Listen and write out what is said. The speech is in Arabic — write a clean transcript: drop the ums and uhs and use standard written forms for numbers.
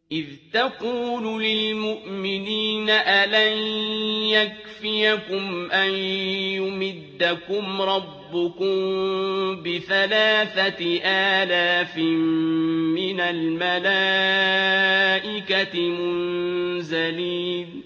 إذ تقول للمؤمنين ألن يكفيكم أن يمدكم ربكم ب3,000 من الملائكة منزلين